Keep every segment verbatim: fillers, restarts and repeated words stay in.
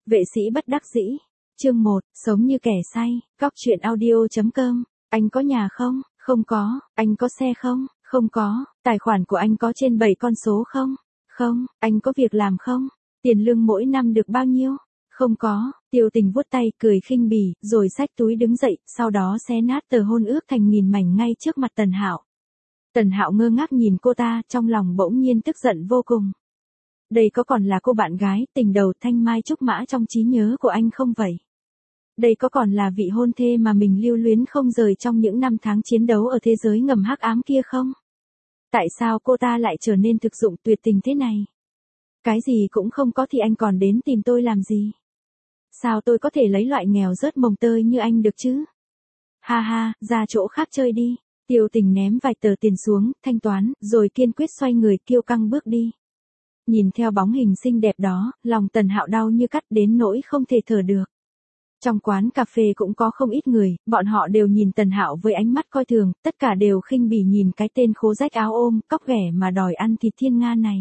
Vệ sĩ bất đắc dĩ. Chương một, sống như kẻ say. Cóc truyện audio.com. Anh có nhà không? Không có. Anh có xe không? Không có. Tài khoản của anh có trên bảy con số không? Không. Anh có việc làm không? Tiền lương mỗi năm được bao nhiêu? Không có. Tiêu Tình vuốt tay cười khinh bỉ, rồi xách túi đứng dậy, sau đó xé nát tờ hôn ước thành nghìn mảnh ngay trước mặt Tần Hạo. Tần Hạo ngơ ngác nhìn cô ta, trong lòng bỗng nhiên tức giận vô cùng. Đây có còn là cô bạn gái, tình đầu thanh mai trúc mã trong trí nhớ của anh không vậy? Đây có còn là vị hôn thê mà mình lưu luyến không rời trong những năm tháng chiến đấu ở thế giới ngầm hắc ám kia không? Tại sao cô ta lại trở nên thực dụng tuyệt tình thế này? Cái gì cũng không có thì anh còn đến tìm tôi làm gì? Sao tôi có thể lấy loại nghèo rớt mồng tơi như anh được chứ? Ha ha, ra chỗ khác chơi đi. Tiêu Tình ném vài tờ tiền xuống, thanh toán, rồi kiên quyết xoay người kiêu căng bước đi. Nhìn theo bóng hình xinh đẹp đó, lòng Tần Hạo đau như cắt đến nỗi không thể thở được. Trong quán cà phê cũng có không ít người, bọn họ đều nhìn Tần Hạo với ánh mắt coi thường, tất cả đều khinh bỉ nhìn cái tên khố rách áo ôm, cóc ghẻ mà đòi ăn thịt thiên nga này.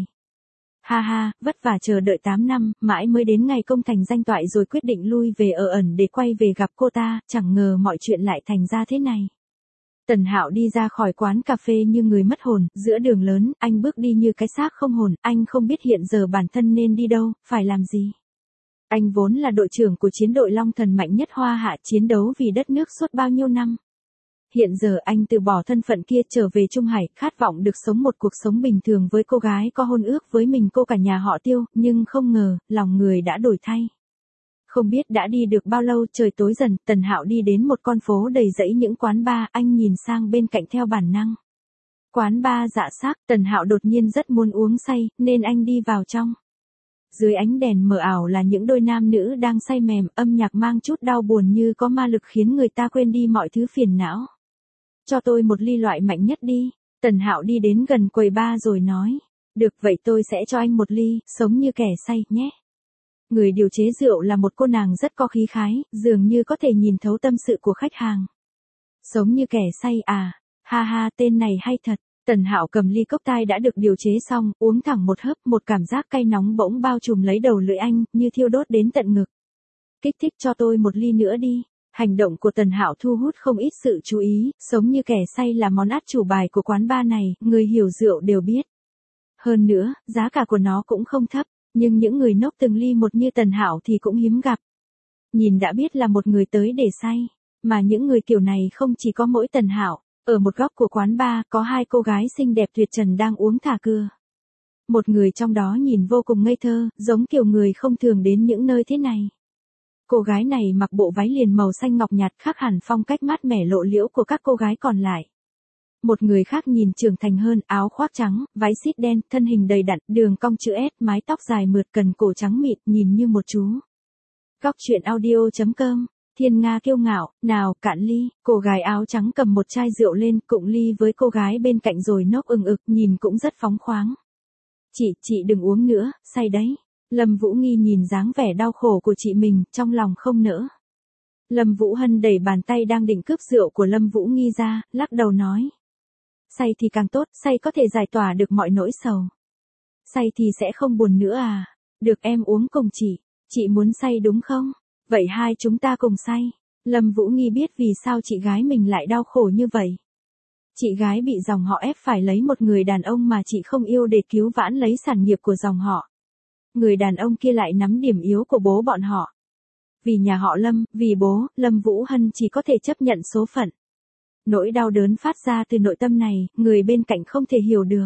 Ha ha, vất vả chờ đợi tám năm, mãi mới đến ngày công thành danh toại rồi quyết định lui về ở ẩn để quay về gặp cô ta, chẳng ngờ mọi chuyện lại thành ra thế này. Tần Hạo đi ra khỏi quán cà phê như người mất hồn, giữa đường lớn, anh bước đi như cái xác không hồn, anh không biết hiện giờ bản thân nên đi đâu, phải làm gì. Anh vốn là đội trưởng của chiến đội Long Thần mạnh nhất Hoa Hạ, chiến đấu vì đất nước suốt bao nhiêu năm. Hiện giờ anh từ bỏ thân phận kia trở về Trung Hải, khát vọng được sống một cuộc sống bình thường với cô gái có hôn ước với mình, cô cả nhà họ Tiêu, nhưng không ngờ, lòng người đã đổi thay. Không biết đã đi được bao lâu, trời tối dần, Tần Hạo đi đến một con phố đầy rẫy những quán bar, anh nhìn sang bên cạnh theo bản năng. Quán bar dạ xác, Tần Hạo đột nhiên rất muốn uống say, nên anh đi vào trong. Dưới ánh đèn mờ ảo là những đôi nam nữ đang say mềm, âm nhạc mang chút đau buồn như có ma lực khiến người ta quên đi mọi thứ phiền não. Cho tôi một ly loại mạnh nhất đi. Tần Hạo đi đến gần quầy bar rồi nói. Được vậy tôi sẽ cho anh một ly, sống như kẻ say, nhé. Người điều chế rượu là một cô nàng rất có khí khái, dường như có thể nhìn thấu tâm sự của khách hàng. Sống như kẻ say à, ha ha tên này hay thật. Tần Hạo cầm ly cốc tai đã được điều chế xong, uống thẳng một hớp, một cảm giác cay nóng bỗng bao trùm lấy đầu lưỡi anh, như thiêu đốt đến tận ngực. Kích thích cho tôi một ly nữa đi. Hành động của Tần Hạo thu hút không ít sự chú ý, sống như kẻ say là món át chủ bài của quán bar này, người hiểu rượu đều biết. Hơn nữa, giá cả của nó cũng không thấp, nhưng những người nốc từng ly một như Tần Hạo thì cũng hiếm gặp. Nhìn đã biết là một người tới để say, mà những người kiểu này không chỉ có mỗi Tần Hạo. Ở một góc của quán bar, có hai cô gái xinh đẹp tuyệt trần đang uống thả cưa. Một người trong đó nhìn vô cùng ngây thơ, giống kiểu người không thường đến những nơi thế này. Cô gái này mặc bộ váy liền màu xanh ngọc nhạt, khác hẳn phong cách mát mẻ lộ liễu của các cô gái còn lại. Một người khác nhìn trưởng thành hơn, áo khoác trắng, váy xít đen, thân hình đầy đặn, đường cong chữ S, mái tóc dài mượt, cần cổ trắng mịn, nhìn như một chú. Cóc truyện audio.com. Thiên Nga kiêu ngạo, nào, cạn ly. Cô gái áo trắng cầm một chai rượu lên, cụng ly với cô gái bên cạnh rồi nốc ừng ực, nhìn cũng rất phóng khoáng. Chị, chị đừng uống nữa, say đấy. Lâm Vũ Nghi nhìn dáng vẻ đau khổ của chị mình, trong lòng không nỡ. Lâm Vũ Hân đẩy bàn tay đang định cướp rượu của Lâm Vũ Nghi ra, lắc đầu nói. Say thì càng tốt, say có thể giải tỏa được mọi nỗi sầu. Say thì sẽ không buồn nữa à? Được em uống cùng chị. Chị muốn say đúng không? Vậy hai chúng ta cùng say. Lâm Vũ Nghi biết vì sao chị gái mình lại đau khổ như vậy. Chị gái bị dòng họ ép phải lấy một người đàn ông mà chị không yêu để cứu vãn lấy sản nghiệp của dòng họ. Người đàn ông kia lại nắm điểm yếu của bố bọn họ. Vì nhà họ Lâm, vì bố, Lâm Vũ Hân chỉ có thể chấp nhận số phận. Nỗi đau đớn phát ra từ nội tâm này, người bên cạnh không thể hiểu được.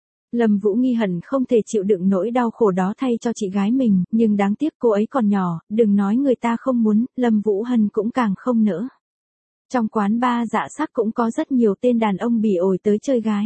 Lâm Vũ Nghi hận không thể chịu đựng nỗi đau khổ đó thay cho chị gái mình, nhưng đáng tiếc cô ấy còn nhỏ, đừng nói người ta không muốn, Lâm Vũ Hân cũng càng không nỡ. Trong quán bar dạ sắc cũng có rất nhiều tên đàn ông bỉ ổi tới chơi gái.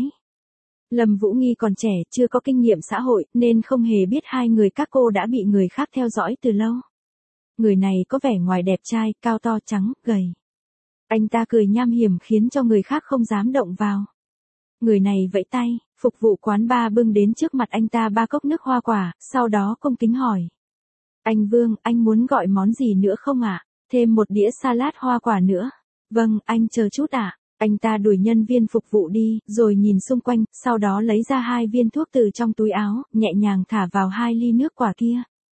Lâm Vũ Nghi còn trẻ, chưa có kinh nghiệm xã hội, nên không hề biết hai người các cô đã bị người khác theo dõi từ lâu. Người này có vẻ ngoài đẹp trai, cao to trắng, gầy. Anh ta cười nham hiểm khiến cho người khác không dám động vào. Người này vẫy tay, phục vụ quán bar bưng đến trước mặt anh ta ba cốc nước hoa quả, sau đó cung kính hỏi. Anh Vương, anh muốn gọi món gì nữa không ạ? À? Thêm một đĩa salad hoa quả nữa. Vâng, anh chờ chút ạ. À? Anh ta đuổi nhân viên phục vụ đi, rồi nhìn xung quanh, sau đó lấy ra hai viên thuốc từ trong túi áo, nhẹ nhàng thả vào hai ly nước quả kia.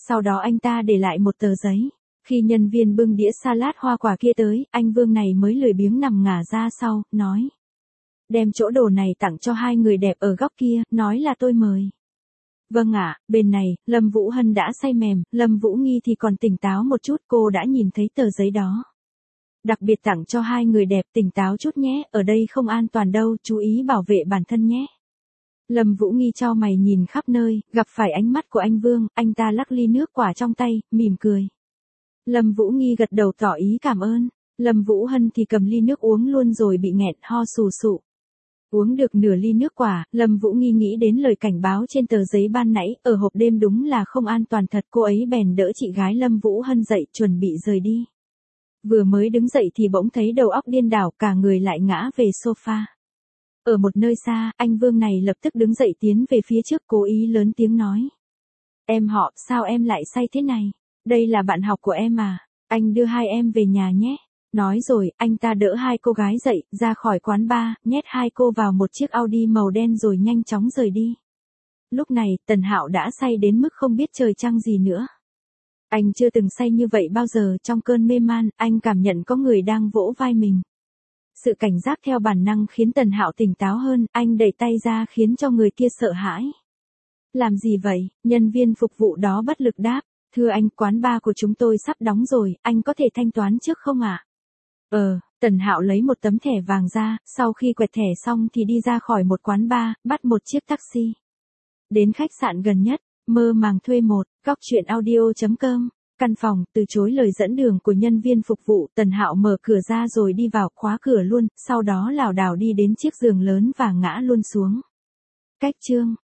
Sau đó anh ta để lại một tờ giấy. Khi nhân viên bưng đĩa salad hoa quả kia tới, anh Vương này mới lười biếng nằm ngả ra sau, nói. Đem chỗ đồ này tặng cho hai người đẹp ở góc kia, nói là tôi mời. Vâng ạ, bên này, Lâm Vũ Hân đã say mềm, Lâm Vũ Nghi thì còn tỉnh táo một chút, cô đã nhìn thấy tờ giấy đó. Đặc biệt tặng cho hai người đẹp, tỉnh táo chút nhé, ở đây không an toàn đâu, chú ý bảo vệ bản thân nhé. Lâm Vũ Nghi chau mày nhìn khắp nơi, gặp phải ánh mắt của anh Vương, anh ta lắc ly nước quả trong tay, mỉm cười. Lâm Vũ Nghi gật đầu tỏ ý cảm ơn, Lâm Vũ Hân thì cầm ly nước uống luôn rồi bị nghẹn ho sù sụ. Uống được nửa ly nước quả, Lâm Vũ Nghi nghĩ đến lời cảnh báo trên tờ giấy ban nãy, ở hộp đêm đúng là không an toàn thật, cô ấy bèn đỡ chị gái Lâm Vũ Hân dậy, chuẩn bị rời đi. Vừa mới đứng dậy thì bỗng thấy đầu óc điên đảo, cả người lại ngã về sofa. Ở một nơi xa, anh Vương này lập tức đứng dậy tiến về phía trước, cố ý lớn tiếng nói. Em họ, sao em lại say thế này? Đây là bạn học của em à? Anh đưa hai em về nhà nhé. Nói rồi, anh ta đỡ hai cô gái dậy, ra khỏi quán bar, nhét hai cô vào một chiếc Audi màu đen rồi nhanh chóng rời đi. Lúc này, Tần Hạo đã say đến mức không biết trời trăng gì nữa. Anh chưa từng say như vậy bao giờ, trong cơn mê man, anh cảm nhận có người đang vỗ vai mình. Sự cảnh giác theo bản năng khiến Tần Hạo tỉnh táo hơn, anh đẩy tay ra khiến cho người kia sợ hãi. Làm gì vậy? Nhân viên phục vụ đó bất lực đáp. Thưa anh, quán bar của chúng tôi sắp đóng rồi, anh có thể thanh toán trước không ạ? Ờ, Tần Hạo lấy một tấm thẻ vàng ra, sau khi quẹt thẻ xong thì đi ra khỏi một quán bar, bắt một chiếc taxi. Đến khách sạn gần nhất, mơ màng thuê một, góc truyện audio chấm com. Căn phòng, từ chối lời dẫn đường của nhân viên phục vụ, Tần Hạo mở cửa ra rồi đi vào, khóa cửa luôn, sau đó lảo đảo đi đến chiếc giường lớn và ngã luôn xuống. Cách chương